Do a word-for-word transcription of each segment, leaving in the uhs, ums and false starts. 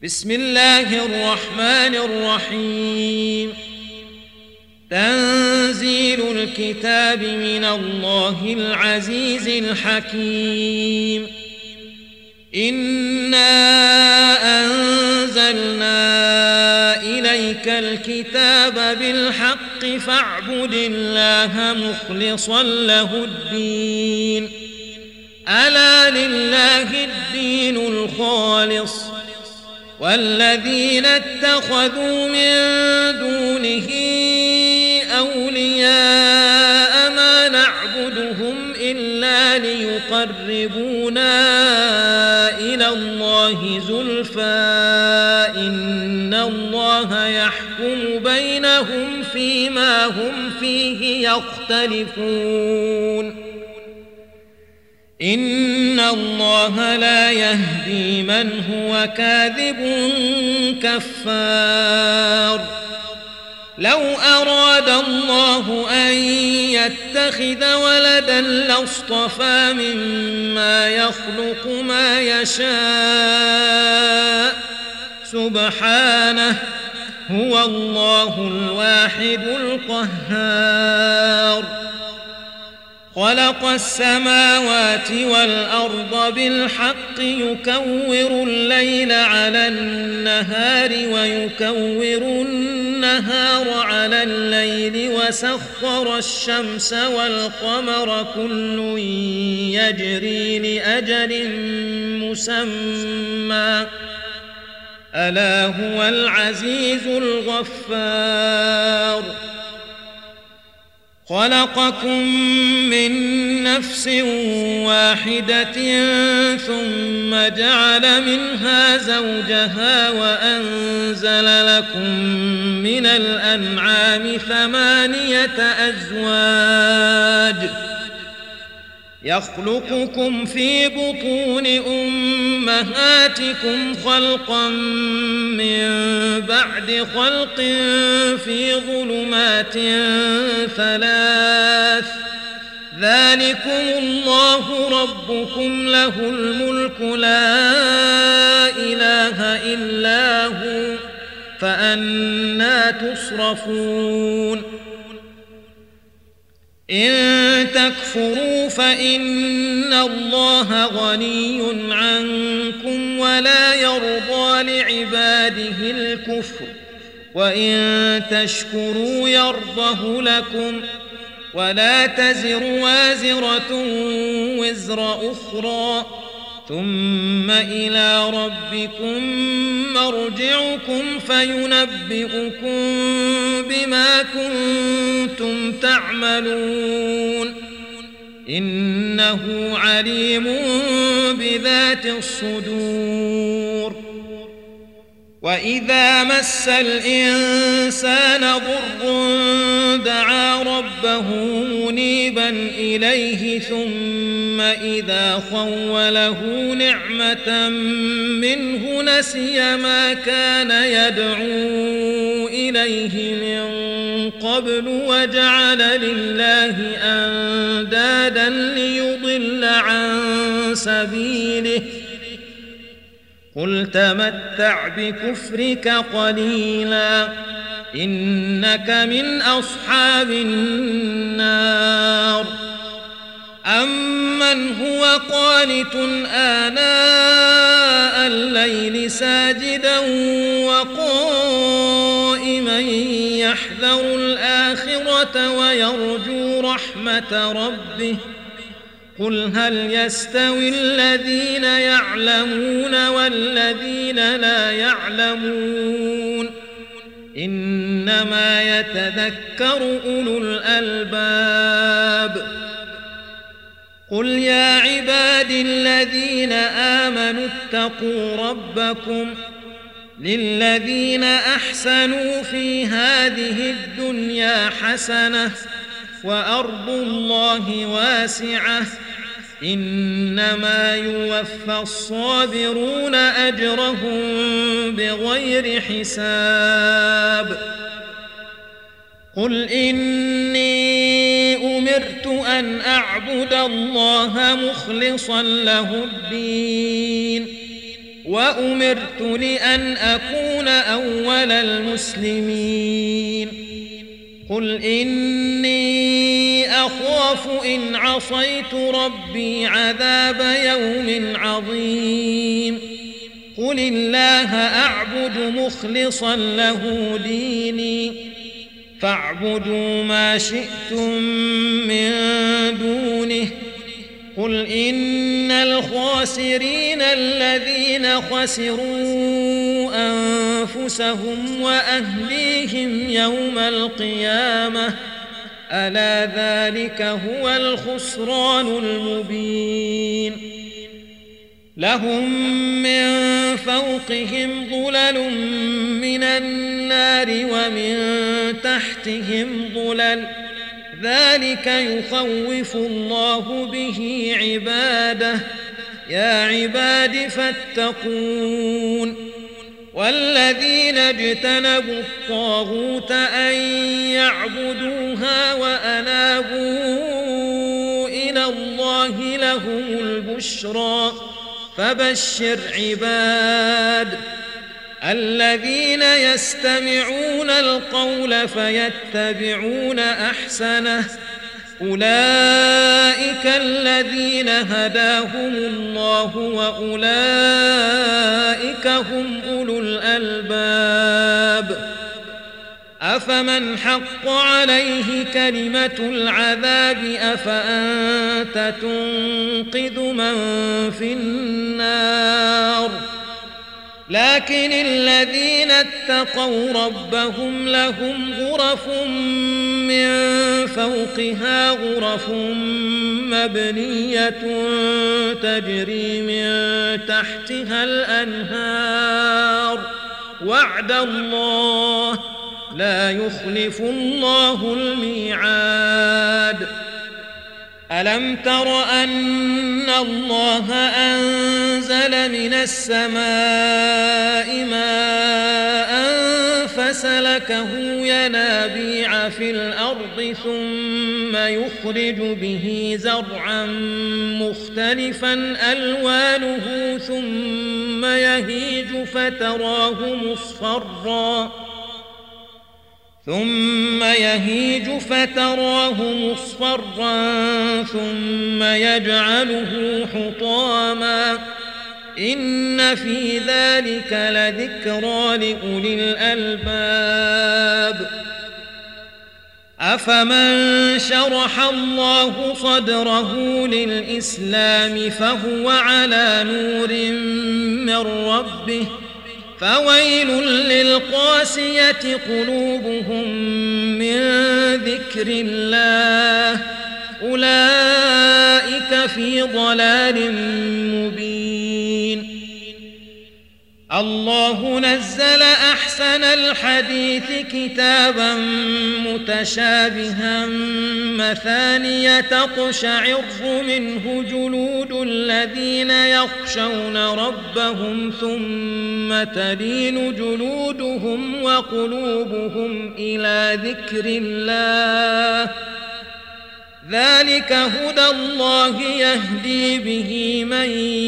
بسم الله الرحمن الرحيم. تنزيل الكتاب من الله العزيز الحكيم. إنا أنزلنا إليك الكتاب بالحق فاعبد الله مخلصا له الدين. ألا لله الدين الخالص والذين اتخذوا من دونه أولياء ما نعبدهم إلا ليقربونا إلى الله زلفى إن الله يحكم بينهم فيما هم فيه يختلفون. إن الله لا يهدي من هو كاذب كفار. لو أراد الله أن يتخذ ولدا لاصطفى مما يخلق ما يشاء سبحانه هو الله الواحد القهار. خلق السماوات والأرض بالحق يكور الليل على النهار ويكور النهار على الليل وسخر الشمس والقمر كل يجري لأجل مسمى ألا هو العزيز الغفار. خلقكم من نفس واحدة ثم جعل منها زوجها وأنزل لكم من الأنعام ثمانية أزواج يخلقكم في بطون أمهاتكم خلقا من بعد خلق في ظلمات ثلاث ذلكم الله ربكم له الملك لا إله إلا هو فأنى تصرفون. إن تكفروا فإن الله غني عنكم ولا يرضى لعباده الكفر وإن تشكروا يرضه لكم ولا تزر وازرة وزر أخرى ثم إلى ربكم مرجعكم فينبئكم بما كنتم تعملون إنه عليم بذات الصدور. وإذا مس الإنسان ضر دعا ربه منيبا إليه ثم إذا خوله نعمة منه نسي ما كان يدعو إليه من قبل وجعل لله أندادا ليضل عن سبيله قل تمتع بكفرك قليلا إنك من أصحاب النار. أمن هو قانت آناء الليل ساجدا وقائما يحذر الآخرة ويرجو رحمة ربه قل هل يستوي الذين يعلمون والذين لا يعلمون إنما يتذكر أولو الألباب. قل يا عبادي الذين آمنوا اتقوا ربكم للذين أحسنوا في هذه الدنيا حسنة وأرض الله واسعة إنما يوفى الصابرون أجرهم بغير حساب. قل إني أمرت أن أعبد الله مخلصا له الدين وأمرت لأن أكون أول المسلمين قل إني أخاف إن عصيت ربي عذاب يوم عظيم قل الله أعبد مخلصا له ديني فاعبدوا ما شئتم من دونه قل إن الخاسرين الذين خسروا أنفسهم وأهليهم يوم القيامة ألا ذلك هو الخسران المبين لهم من فوقهم ظلل من النار ومن تحتهم ظلل ذلك يخوف الله به عباده يا عباد فاتقون والذين اجتنبوا الطاغوت أن يعبدوها وأنابوا إلى الله لهم البشرى فبشر عباد الذين يستمعون القول فيتبعون أحسنه أولئك الذين هداهم الله وأولئك هم أولو الألباب أفمن حق عليه كلمة العذاب أفأنت تنقذ من في النار لكن الذين اتقوا ربهم لهم غرف من فوقها غرف مبنية تجري من تحتها الأنهار وعد الله لا يخلف الله الميعاد ألم تر أن الله أنزل من السماء ماء فسلكه ينابيع في الأرض ثم يخرج به زرعا مختلفا ألوانه ثم يهيج فتراه مصفرا ثم يهيج فتراه مصفرا ثم يجعله حطاما إن في ذلك لذكرى لأولي الألباب أفمن شرح الله صدره للإسلام فهو على نور من ربه فويل للقاسية قلوبهم من ذكر الله أولئك في ضلال مبين الله نزل أحسن الحديث كتابا متشابها مثانية تقشعر منه جلود الذين يخشون ربهم ثم تلين جلودهم وقلوبهم إلى ذكر الله ذلك هدى الله يهدي به من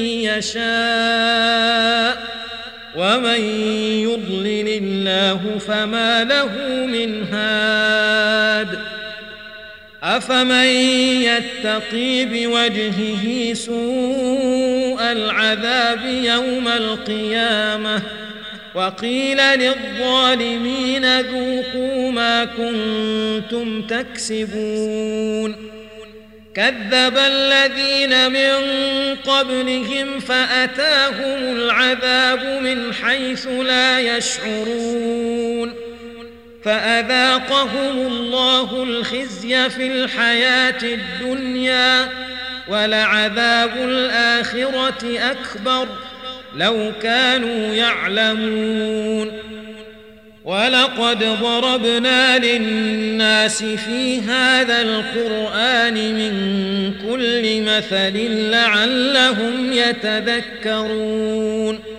يشاء ومن يضلل الله فما له من هاد أفمن يتقي بوجهه سوء العذاب يوم القيامة وقيل للظالمين ذوقوا ما كنتم تكسبون كذب الذين من قبلهم فأتاهم العذاب من حيث لا يشعرون فأذاقهم الله الخزي في الحياة الدنيا ولعذاب الآخرة أكبر لو كانوا يعلمون ولقد ضربنا للناس في هذا القرآن من كل مثل لعلهم يتذكرون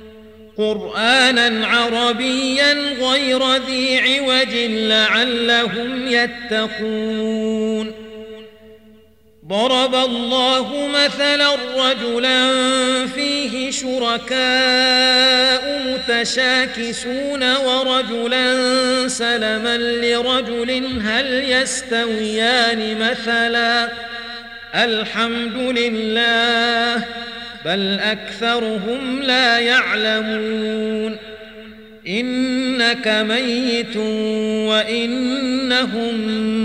قرآنا عربيا غير ذي عوج لعلهم يتقون ضرب الله مثلا رجلا فيه شركاء متشاكسون ورجلا سلما لرجل هل يستويان مثلا الحمد لله بل أكثرهم لا يعلمون إنك ميت وإنهم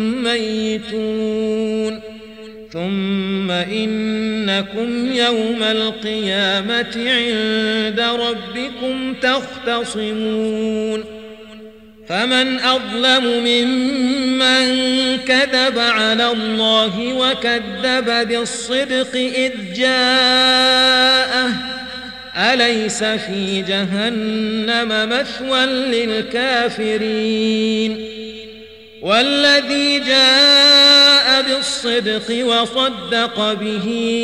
ميتون ثم إنكم يوم القيامة عند ربكم تختصمون فمن أظلم ممن كذب على الله وكذب بالصدق إذ جاءه أليس في جهنم مثوى للكافرين والذي جاء بالصدق وصدق به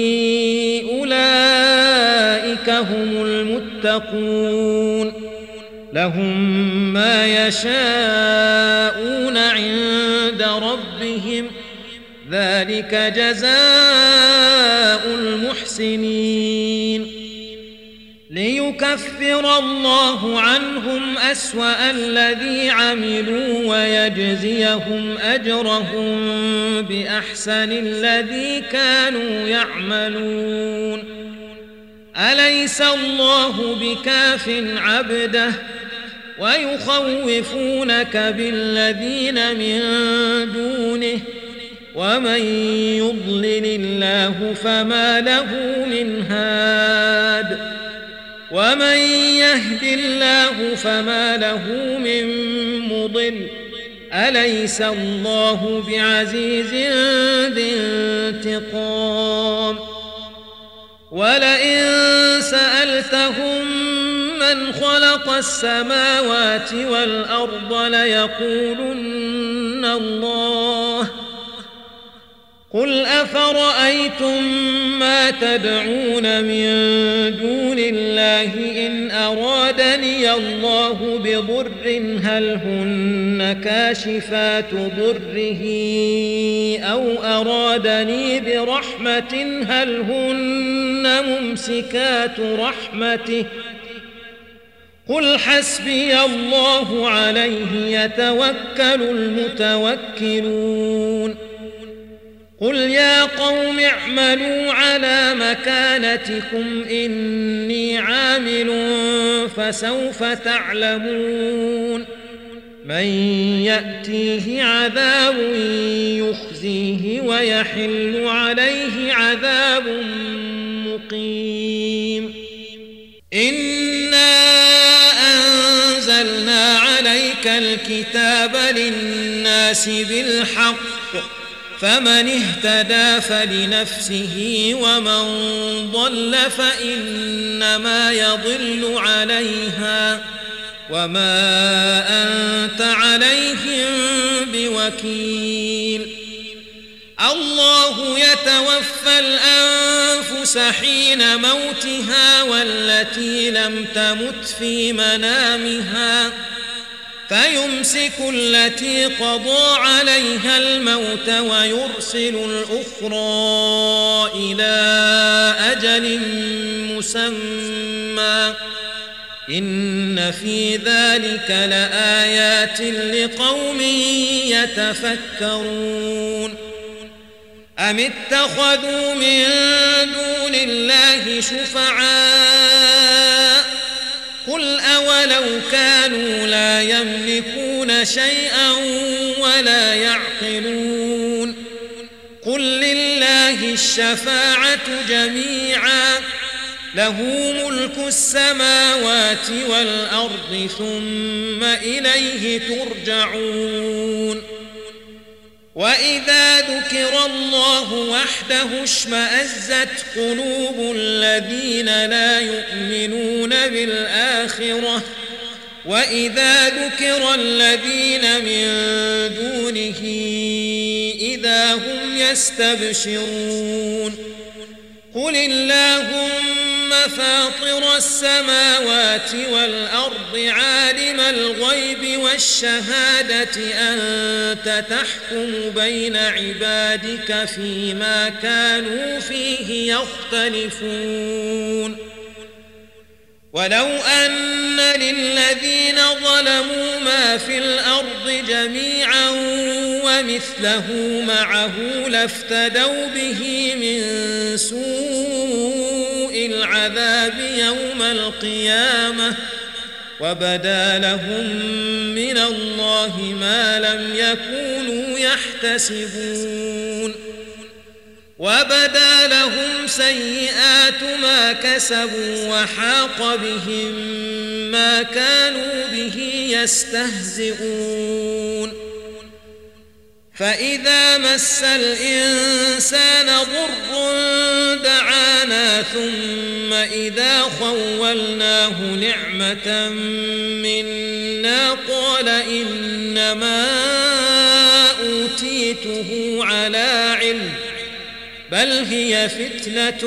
أولئك هم المتقون لهم ما يشاءون عند ربهم ذلك جزاء المحسنين ليكفر الله عنهم أسوأ الذي عملوا ويجزيهم أجرهم بأحسن الذي كانوا يعملون أليس الله بكاف عبده ويخوفونك بالذين من دونه ومن يضلل الله فما له من هاد ومن يهد الله فما له من مضل أليس الله بعزيز ذي انتقام ولئن سألتهم من خلق السماوات والأرض ليقولن الله قل أفرأيتم ما تدعون من دون الله إن أرادني الله بضر هل هن كاشفات ضره أو أرادني برحمة هل هن ممسكات رحمته قل حسبي الله عليه يتوكل المتوكلون قل يا قوم اعملوا على مكانتكم إني عامل فسوف تعلمون من يأتيه عذاب يخزيه ويحل عليه عذاب مقيم إنا أنزلنا عليك الكتاب للناس بالحق فمن اهتدى فلنفسه ومن ضل فإنما يضل عليها وما أنت عليهم بوكيل الله يتوفى الأنفس حين موتها والتي لم تمت في منامها فيمسك التي قضى عليها الموت ويرسل الأخرى إلى أجل مسمى إن في ذلك لآيات لقوم يتفكرون أم اتخذوا من دون الله شفعاء قل أولو كانوا لا يملكون شيئا ولا يعقلون قل لله الشفاعة جميعا له ملك السماوات والأرض ثم إليه ترجعون وإذا ذكر الله وحده اشمأزت قلوب الذين لا يؤمنون بالآخرة وإذا ذكر الذين من دونه إذا هم يستبشرون قل اللهم فاطر السماوات والأرض عالم الغيب والشهادة أنت تحكم بين عبادك فيما كانوا فيه يختلفون ولو أن للذين ظلموا ما في الأرض جميعا ومثله معه لافتدوا به من سوء العذاب يوم القيامة وبدا لهم من الله ما لم يكونوا يحتسبون وبدا لهم سيئات ما كسبوا وحاق بهم ما كانوا به يستهزئون فإذا مس الإنسان ضر دعانا ثم إذا خولناه نعمة منا قال إنما أوتيته على علم بل هي فتنة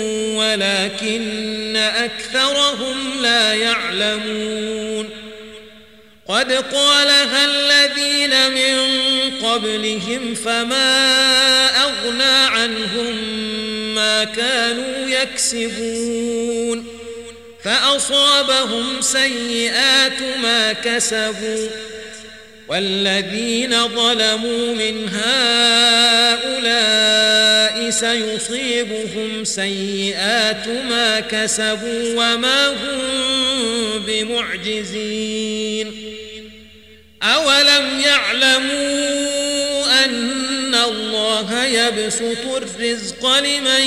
ولكن أكثرهم لا يعلمون قد قالها الذين من قبلهم فما أغنى عنهم ما كانوا يكسبون فأصابهم سيئات ما كسبوا والذين ظلموا من هؤلاء سيصيبهم سيئات ما كسبوا وما هم بمعجزين أولم يعلموا أن الله يبسط الرزق لمن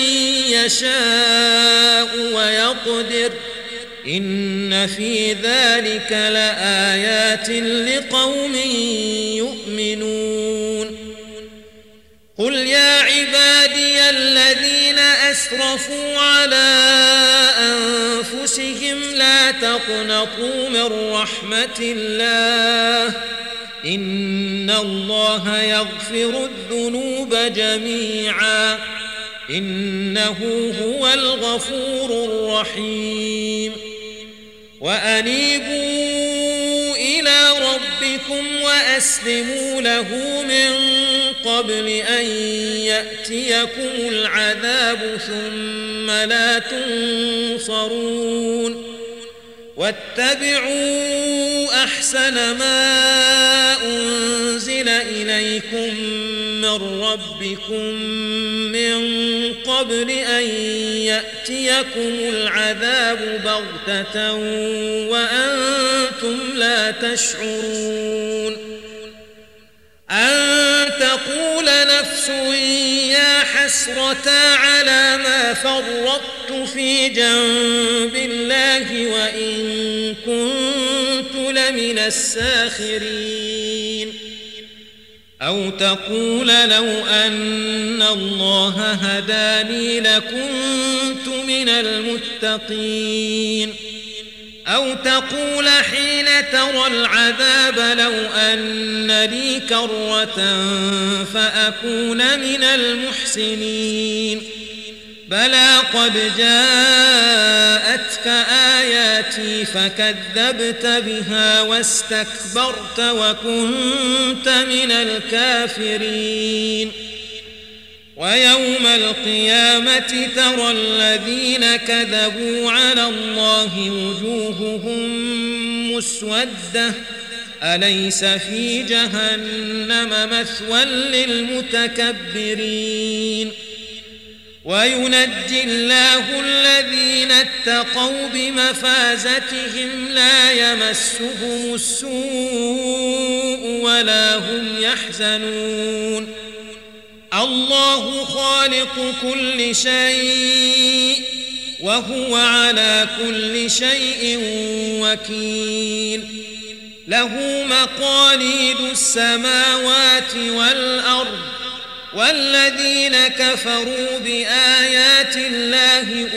يشاء ويقدر إن في ذلك لآيات لقوم يؤمنون قل يا عبادي الذين أسرفوا على أنفسهم لا تقنطوا من رحمة الله إن الله يغفر الذنوب جميعا إنه هو الغفور الرحيم وأنيبوا إلى ربكم وأسلموا له من قبل أن يأتيكم العذاب ثم لا تنصرون واتبعوا أحسن ما أنزل إليكم من ربكم من قبل أن يأتيكم العذاب بغتة وأنتم لا تشعرون أن تقول نفس يا حسرة على ما فرطت في جنب الله وإن كنت لمن الساخرين أو تقول لو أن الله هداني لكنت من المتقين أو تقول حين ترى العذاب لو أن لي كرة فأكون من المحسنين بلى قد جاءتك آياتي فكذبت بها واستكبرت وكنت من الكافرين ويوم القيامة ترى الذين كذبوا على الله وجوههم مسودة أليس في جهنم مثوى للمتكبرين وينجي الله الذين اتقوا بمفازتهم لا يمسهم السوء ولا هم يحزنون الله خالق كل شيء وهو على كل شيء وكيل له مقاليد السماوات والأرض والذين كفروا بآيات الله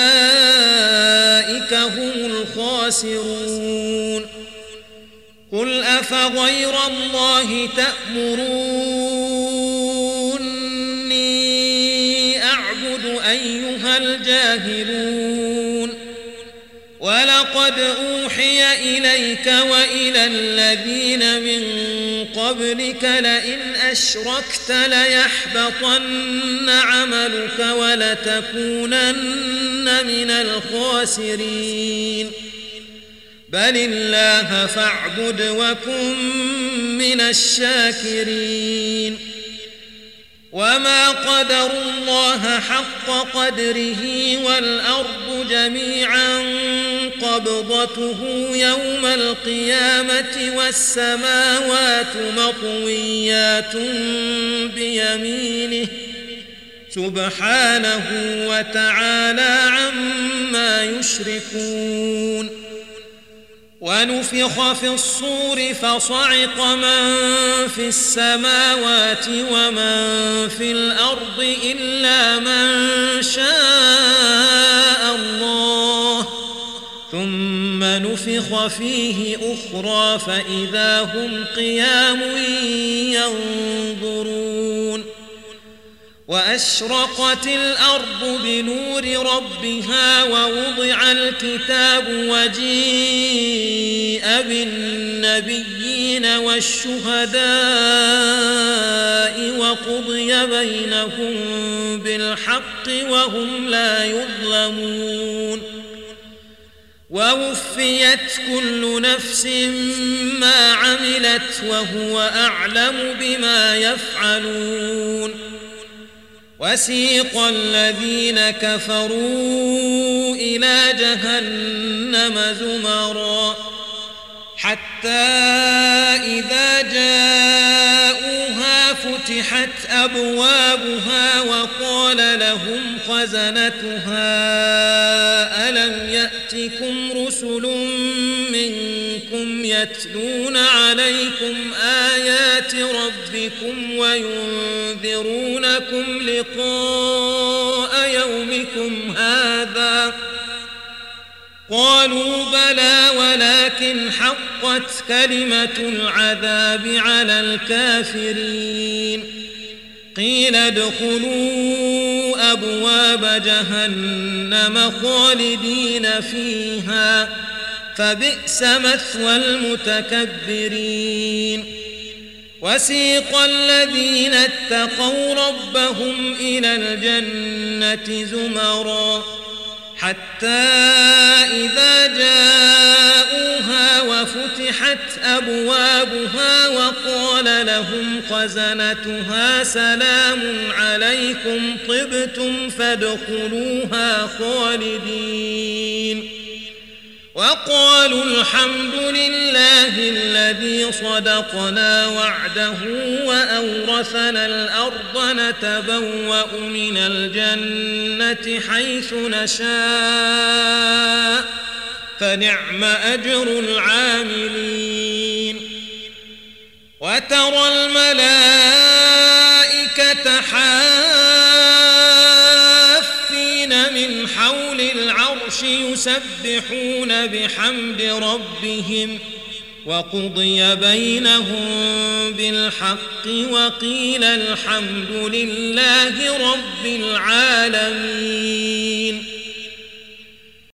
أولئك هم الخاسرون قل أفغير الله تأمروني أعبد أيها الجاهلون ولقد أوحي إليك وإلى الذين من قبلك لئن أشركت ليحبطن عملك ولتكونن من الخاسرين بل الله فاعبد وكن من الشاكرين وما قدروا الله حق قدره والأرض جميعا قبضته يوم القيامة والسماوات مطويات بيمينه سبحانه وتعالى عما يشركون ونفخ في الصور فصعق من في السماوات ومن في الأرض إلا من شاء الله ثم نفخ فيه أخرى فإذا هم قيام ينظرون وأشرقت الأرض بنور ربها ووضع الكتاب وجيء بالنبيين والشهداء وقضي بينهم بالحق وهم لا يظلمون ووفيت كل نفس ما عملت وهو أعلم بما يفعلون وسيق الذين كفروا إلى جهنم زمرا حتى إذا جاءوها فتحت أبوابها وقال لهم خزنتها ألم يأتكم رسل منكم يتلون عليكم آيات ربكم وينذرونكم لقاء يومكم هذا قالوا بلى ولكن حقت كلمة العذاب على الكافرين قيل ادخلوا أبواب جهنم خالدين فيها فبئس مثوى المتكبرين وسيق الذين اتقوا ربهم إلى الجنة زمرا حتى إذا جاءوها وفتحت أبوابها وقال لهم خزنتها سلام عليكم طبتم فادخلوها خالدين وقالوا الحمد لله الذي صدقنا وعده وأورثنا الأرض نتبوأ من الجنة حيث نشاء فنعم أجر العاملين وترى الملائكة حافين من حول العرش يسبحون بحمد ربهم وقضي بينهم بالحق وقيل الحمد لله رب العالمين